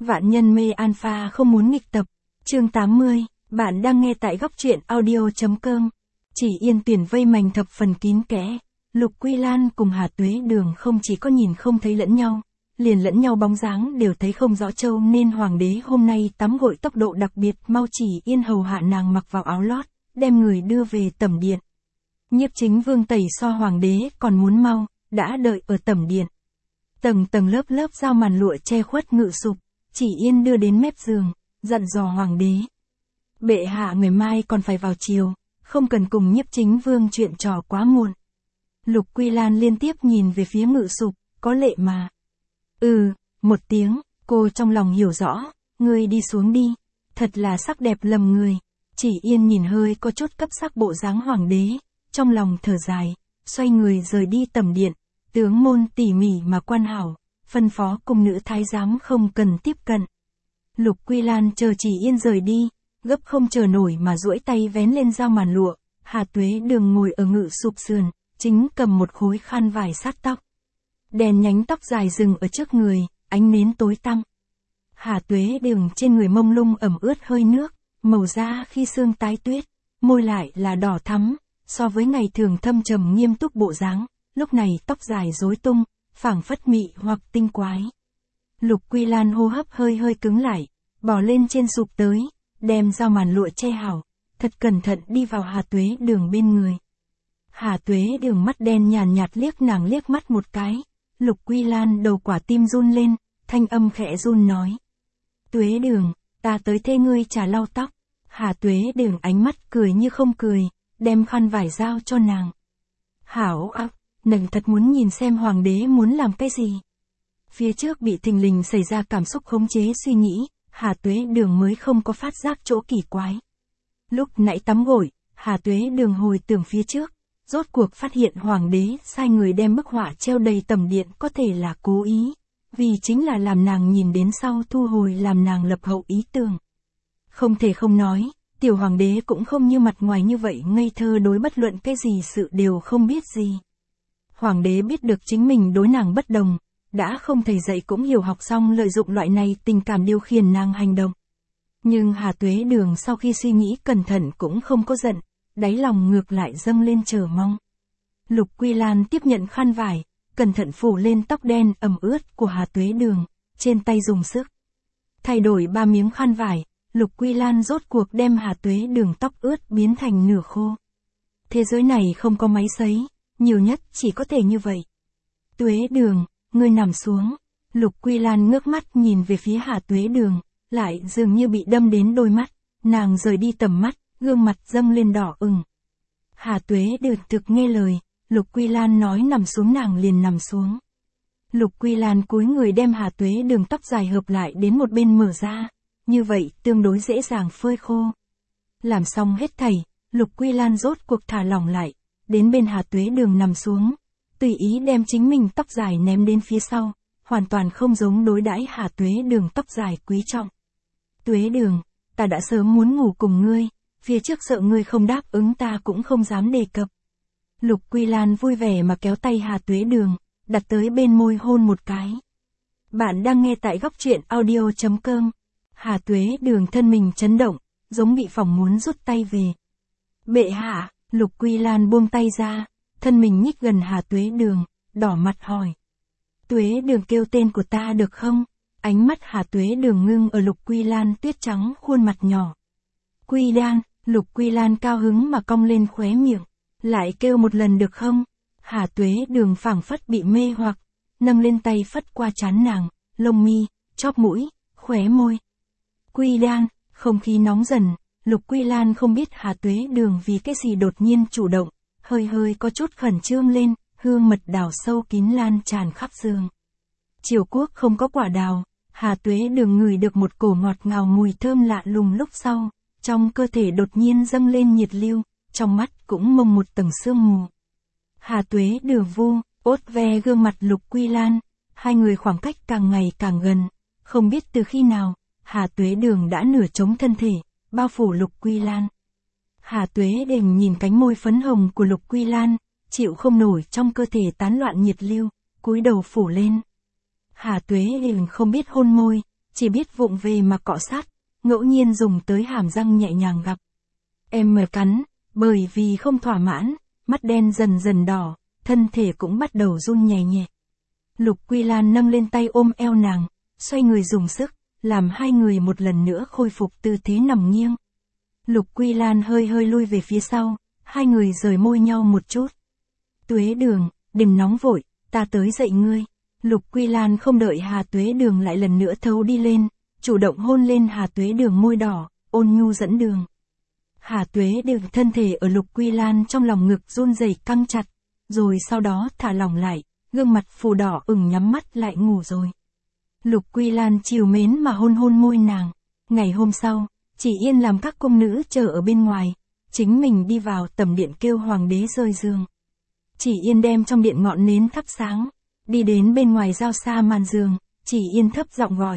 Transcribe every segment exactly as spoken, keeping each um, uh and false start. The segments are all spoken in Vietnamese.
Vạn nhân mê alpha không muốn nghịch tập. Chương tám mươi, bạn đang nghe tại góc truyện audio.com. Chỉ Yên tuyển vây mành thập phần kín kẽ. Lục Quy Lan cùng Hà Tuế Đường không chỉ có nhìn không thấy lẫn nhau, liền lẫn nhau bóng dáng đều thấy không rõ trâu, nên hoàng đế hôm nay tắm gội tốc độ đặc biệt mau. Chỉ Yên hầu hạ nàng mặc vào áo lót, đem người đưa về tẩm điện. Nhiếp Chính Vương tẩy so hoàng đế còn muốn mau, đã đợi ở tẩm điện. Tầng tầng lớp lớp dao màn lụa che khuất ngự sụp, Chỉ Yên đưa đến mép giường, dặn dò hoàng đế. Bệ hạ ngày mai còn phải vào triều, không cần cùng Nhiếp Chính Vương chuyện trò quá muộn. Lục Quy Lan liên tiếp nhìn về phía ngự sụp, có lệ mà. Ừ, một tiếng, cô trong lòng hiểu rõ, ngươi đi xuống đi, thật là sắc đẹp lầm người. Chỉ Yên nhìn hơi có chút cấp sắc bộ dáng hoàng đế, trong lòng thở dài, xoay người rời đi tẩm điện. Tướng môn tỉ mỉ mà quan hảo, phân phó cung nữ thái giám không cần tiếp cận. Lục Quy Lan chờ Chỉ Yên rời đi, gấp không chờ nổi mà duỗi tay vén lên dao màn lụa. Hà Tuế Đường ngồi ở ngự sụp sườn, chính cầm một khối khăn vải sát tóc. Đèn nhánh tóc dài rừng ở trước người, ánh nến tối tăm. Hà Tuế Đường trên người mông lung ẩm ướt hơi nước, màu da khi sương tái tuyết, môi lại là đỏ thắm, so với ngày thường thâm trầm nghiêm túc bộ dáng, lúc này tóc dài rối tung, phảng phất mị hoặc tinh quái. Lục Quy Lan hô hấp hơi hơi cứng lại, bò lên trên sụp tới, đem dao màn lụa che hảo, thật cẩn thận đi vào Hà Tuế Đường bên người. Hà Tuế Đường mắt đen nhàn nhạt liếc nàng liếc mắt một cái. Lục Quy Lan đầu quả tim run lên, thanh âm khẽ run nói. Tuế Đường, ta tới thê ngươi trà lau tóc. Hà Tuế Đường ánh mắt cười như không cười, đem khăn vải giao cho nàng. Hảo ác, nàng thật muốn nhìn xem hoàng đế muốn làm cái gì. Phía trước bị thình lình xảy ra cảm xúc khống chế suy nghĩ, Hà Tuế Đường mới không có phát giác chỗ kỳ quái. Lúc nãy tắm gội, Hà Tuế Đường hồi tưởng phía trước, rốt cuộc phát hiện hoàng đế sai người đem bức họa treo đầy tẩm điện có thể là cố ý, vì chính là làm nàng nhìn đến sau thu hồi làm nàng lập hậu ý tưởng. Không thể không nói, tiểu hoàng đế cũng không như mặt ngoài như vậy ngây thơ, đối bất luận cái gì sự đều không biết gì. Hoàng đế biết được chính mình đối nàng bất đồng, đã không thầy dạy cũng hiểu học xong lợi dụng loại này tình cảm điều khiển nàng hành động. Nhưng Hà Tuế Đường sau khi suy nghĩ cẩn thận cũng không có giận, đáy lòng ngược lại dâng lên chờ mong. Lục Quy Lan tiếp nhận khăn vải, cẩn thận phủ lên tóc đen ẩm ướt của Hà Tuế Đường, trên tay dùng sức. Thay đổi ba miếng khăn vải, Lục Quy Lan rốt cuộc đem Hà Tuế Đường tóc ướt biến thành nửa khô. Thế giới này không có máy sấy, nhiều nhất chỉ có thể như vậy. Tuế Đường, ngươi nằm xuống. Lục Quy Lan ngước mắt nhìn về phía Hà Tuế Đường, lại dường như bị đâm đến đôi mắt, nàng rời đi tầm mắt, gương mặt dâng lên đỏ ửng. Hà Tuế Đường thực nghe lời, Lục Quy Lan nói nằm xuống nàng liền nằm xuống. Lục Quy Lan cúi người đem Hà Tuế Đường tóc dài hợp lại đến một bên mở ra, như vậy tương đối dễ dàng phơi khô. Làm xong hết thảy, Lục Quy Lan rốt cuộc thả lỏng lại, đến bên Hà Tuế Đường nằm xuống, tùy ý đem chính mình tóc dài ném đến phía sau, hoàn toàn không giống đối đãi Hà Tuế Đường tóc dài quý trọng. Tuế Đường, ta đã sớm muốn ngủ cùng ngươi, phía trước sợ ngươi không đáp ứng ta cũng không dám đề cập. Lục Quy Lan vui vẻ mà kéo tay Hà Tuế Đường, đặt tới bên môi hôn một cái. Bạn đang nghe tại góc truyện audio.com. Hà Tuế Đường thân mình chấn động, giống bị phỏng muốn rút tay về. Bệ hạ, Lục Quy Lan buông tay ra, thân mình nhích gần Hà Tuế Đường, đỏ mặt hỏi. Tuế Đường kêu tên của ta được không? Ánh mắt Hà Tuế Đường ngưng ở Lục Quy Lan tuyết trắng khuôn mặt nhỏ. Quy Lan, Lục Quy Lan cao hứng mà cong lên khóe miệng, lại kêu một lần được không? Hà Tuế Đường phảng phất bị mê hoặc, nâng lên tay phất qua trán nàng, lông mi, chóp mũi, khóe môi. Quy Lan, không khí nóng dần, Lục Quy Lan không biết Hà Tuế Đường vì cái gì đột nhiên chủ động, hơi hơi có chút khẩn trương lên, hương mật đào sâu kín lan tràn khắp giường. Triều quốc không có quả đào, Hà Tuế Đường ngửi được một cổ ngọt ngào mùi thơm lạ lùng lúc sau, trong cơ thể đột nhiên dâng lên nhiệt lưu, trong mắt cũng mông một tầng sương mù. Hà Tuế Đường vu, ốt ve gương mặt Lục Quy Lan, hai người khoảng cách càng ngày càng gần, không biết từ khi nào, Hà Tuế Đường đã nửa chống thân thể, bao phủ Lục Quy Lan. Hà Tuế Đường nhìn cánh môi phấn hồng của Lục Quy Lan, chịu không nổi trong cơ thể tán loạn nhiệt lưu, cúi đầu phủ lên. Hà Tuế Đường không biết hôn môi, chỉ biết vụng về mà cọ sát, ngẫu nhiên dùng tới hàm răng nhẹ nhàng gặp. Em mờ cắn, bởi vì không thỏa mãn, mắt đen dần dần đỏ, thân thể cũng bắt đầu run nhẹ nhẹ. Lục Quy Lan nâng lên tay ôm eo nàng, xoay người dùng sức, làm hai người một lần nữa khôi phục tư thế nằm nghiêng. Lục Quy Lan hơi hơi lui về phía sau, hai người rời môi nhau một chút. Tuế Đường, đừng nóng vội, ta tới dậy ngươi. Lục Quy Lan không đợi Hà Tuế Đường lại lần nữa thấu đi lên, chủ động hôn lên Hà Tuế Đường môi đỏ, ôn nhu dẫn đường. Hà Tuế Đường thân thể ở Lục Quy Lan trong lòng ngực run rẩy căng chặt, rồi sau đó thả lỏng lại, gương mặt phù đỏ ửng nhắm mắt lại ngủ rồi. Lục Quy Lan trìu mến mà hôn hôn môi nàng. Ngày hôm sau, Chỉ Yên làm các cung nữ chờ ở bên ngoài, chính mình đi vào tầm điện kêu hoàng đế rời giường. Chỉ Yên đem trong điện ngọn nến thắp sáng, đi đến bên ngoài giao xa màn giường, Chỉ Yên thấp giọng gọi.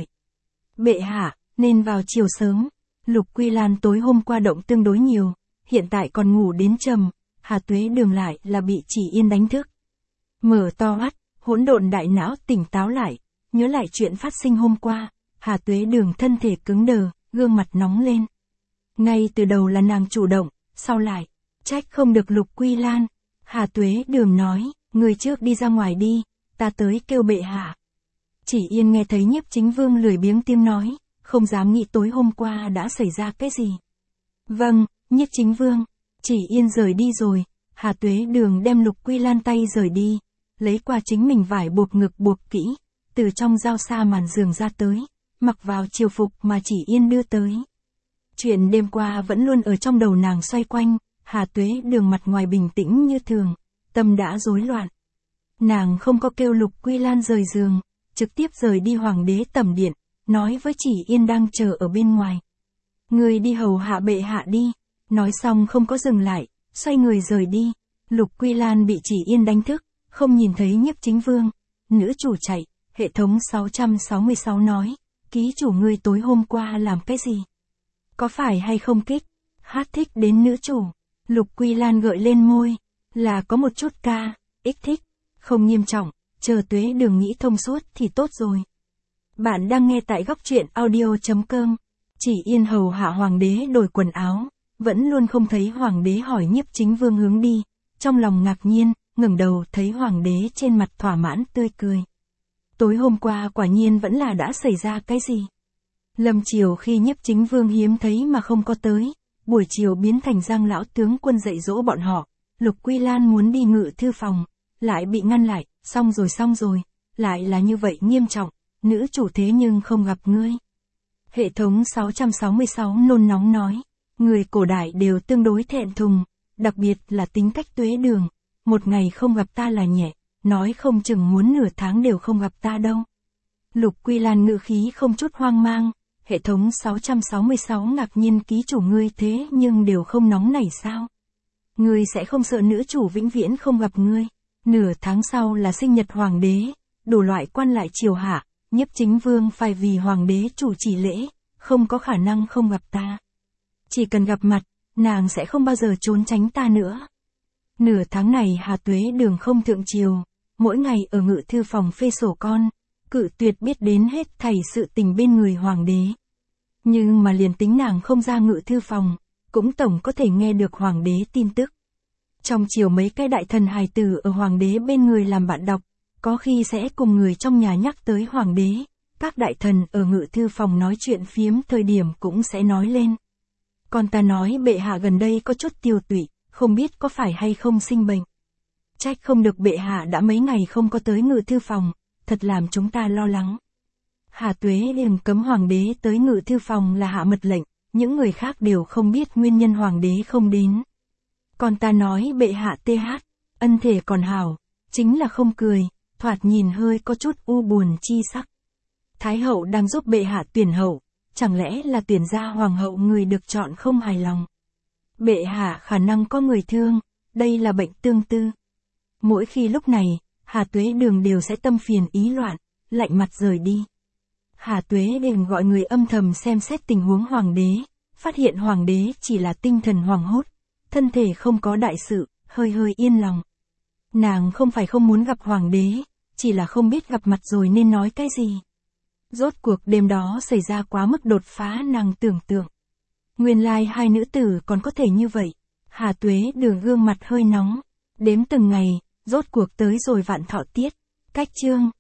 Bệ hạ, nên vào chiều sớm. Lục Quy Lan tối hôm qua động tương đối nhiều, hiện tại còn ngủ đến trầm, Hà Tuế Đường lại là bị Chỉ Yên đánh thức. Mở to mắt, hỗn độn đại não tỉnh táo lại, nhớ lại chuyện phát sinh hôm qua, Hà Tuế Đường thân thể cứng đờ, gương mặt nóng lên. Ngay từ đầu là nàng chủ động, sau lại, trách không được Lục Quy Lan. Hà Tuế Đường nói, người trước đi ra ngoài đi, ta tới kêu bệ hạ. Chỉ Yên nghe thấy Nhiếp Chính Vương lười biếng tiếng nói, không dám nghĩ tối hôm qua đã xảy ra cái gì. Vâng, Nhiếp Chính Vương. Chỉ Yên rời đi rồi, Hà Tuế Đường đem Lục Quy Lan tay rời đi, lấy qua chính mình vải buộc ngực buộc kỹ, từ trong giao xa màn giường ra tới, mặc vào triều phục mà Chỉ Yên đưa tới. Chuyện đêm qua vẫn luôn ở trong đầu nàng xoay quanh, Hà Tuế Đường mặt ngoài bình tĩnh như thường, tâm đã rối loạn. Nàng không có kêu Lục Quy Lan rời giường, trực tiếp rời đi hoàng đế tẩm điện, nói với Chỉ Yên đang chờ ở bên ngoài. Người đi hầu hạ bệ hạ đi, nói xong không có dừng lại, xoay người rời đi. Lục Quy Lan bị Chỉ Yên đánh thức, không nhìn thấy Nhiếp Chính Vương, nữ chủ chạy, hệ thống sáu trăm sáu mươi sáu nói, ký chủ ngươi tối hôm qua làm cái gì? Có phải hay không kích? Hát thích đến nữ chủ. Lục Quy Lan gợi lên môi, là có một chút ca, ích thích, không nghiêm trọng, chờ Tuế Đường nghĩ thông suốt thì tốt rồi. Bạn đang nghe tại góc truyện audio chấm com. Chỉ Yên hầu hạ hoàng đế đổi quần áo, vẫn luôn không thấy hoàng đế hỏi Nhiếp Chính Vương hướng đi, trong lòng ngạc nhiên, ngẩng đầu thấy hoàng đế trên mặt thỏa mãn tươi cười. Tối hôm qua quả nhiên vẫn là đã xảy ra cái gì? Lâm chiều khi Nhiếp Chính Vương hiếm thấy mà không có tới, buổi chiều biến thành Giang lão tướng quân dạy dỗ bọn họ, Lục Quy Lan muốn đi ngự thư phòng, lại bị ngăn lại, xong rồi xong rồi, lại là như vậy nghiêm trọng, nữ chủ thế nhưng không gặp ngươi. Hệ thống sáu trăm sáu mươi sáu nôn nóng nói, người cổ đại đều tương đối thẹn thùng, đặc biệt là tính cách Tuế Đường, một ngày không gặp ta là nhẹ, nói không chừng muốn nửa tháng đều không gặp ta đâu. Lục Quy Lan ngữ khí không chút hoang mang, hệ thống sáu trăm sáu mươi sáu ngạc nhiên ký chủ ngươi thế nhưng đều không nóng nảy sao? Ngươi sẽ không sợ nữ chủ vĩnh viễn không gặp ngươi? Nửa tháng sau là sinh nhật hoàng đế, đủ loại quan lại triều hạ, Nhiếp Chính Vương phải vì hoàng đế chủ trì lễ, không có khả năng không gặp ta. Chỉ cần gặp mặt, nàng sẽ không bao giờ trốn tránh ta nữa. Nửa tháng này Hà Tuế Đường không thượng triều, mỗi ngày ở ngự thư phòng phê sổ con, cự tuyệt biết đến hết thảy sự tình bên người hoàng đế. Nhưng mà liền tính nàng không ra ngự thư phòng, cũng tổng có thể nghe được hoàng đế tin tức. Trong chiều mấy cái đại thần hài tử ở hoàng đế bên người làm bạn đọc, có khi sẽ cùng người trong nhà nhắc tới hoàng đế, các đại thần ở ngự thư phòng nói chuyện phiếm thời điểm cũng sẽ nói lên. Còn ta nói bệ hạ gần đây có chút tiêu tụy, không biết có phải hay không sinh bệnh. Trách không được bệ hạ đã mấy ngày không có tới ngự thư phòng, thật làm chúng ta lo lắng. Hà Tuế Đường cấm hoàng đế tới ngự thư phòng là hạ mật lệnh, những người khác đều không biết nguyên nhân hoàng đế không đến. Còn ta nói bệ hạ th, ân thể còn hảo, chính là không cười, thoạt nhìn hơi có chút u buồn chi sắc. Thái hậu đang giúp bệ hạ tuyển hậu, chẳng lẽ là tuyển ra hoàng hậu người được chọn không hài lòng. Bệ hạ khả năng có người thương, đây là bệnh tương tư. Mỗi khi lúc này, Hà Tuế Đường đều sẽ tâm phiền ý loạn, lạnh mặt rời đi. Hà Tuế Đường gọi người âm thầm xem xét tình huống hoàng đế, phát hiện hoàng đế chỉ là tinh thần hoảng hốt, thân thể không có đại sự, hơi hơi yên lòng. Nàng không phải không muốn gặp hoàng đế, chỉ là không biết gặp mặt rồi nên nói cái gì. Rốt cuộc đêm đó xảy ra quá mức đột phá nàng tưởng tượng. Nguyên lai like hai nữ tử còn có thể như vậy. Hà Tuế Đường gương mặt hơi nóng. Đếm từng ngày, rốt cuộc tới rồi vạn thọ tiết. Cách chương.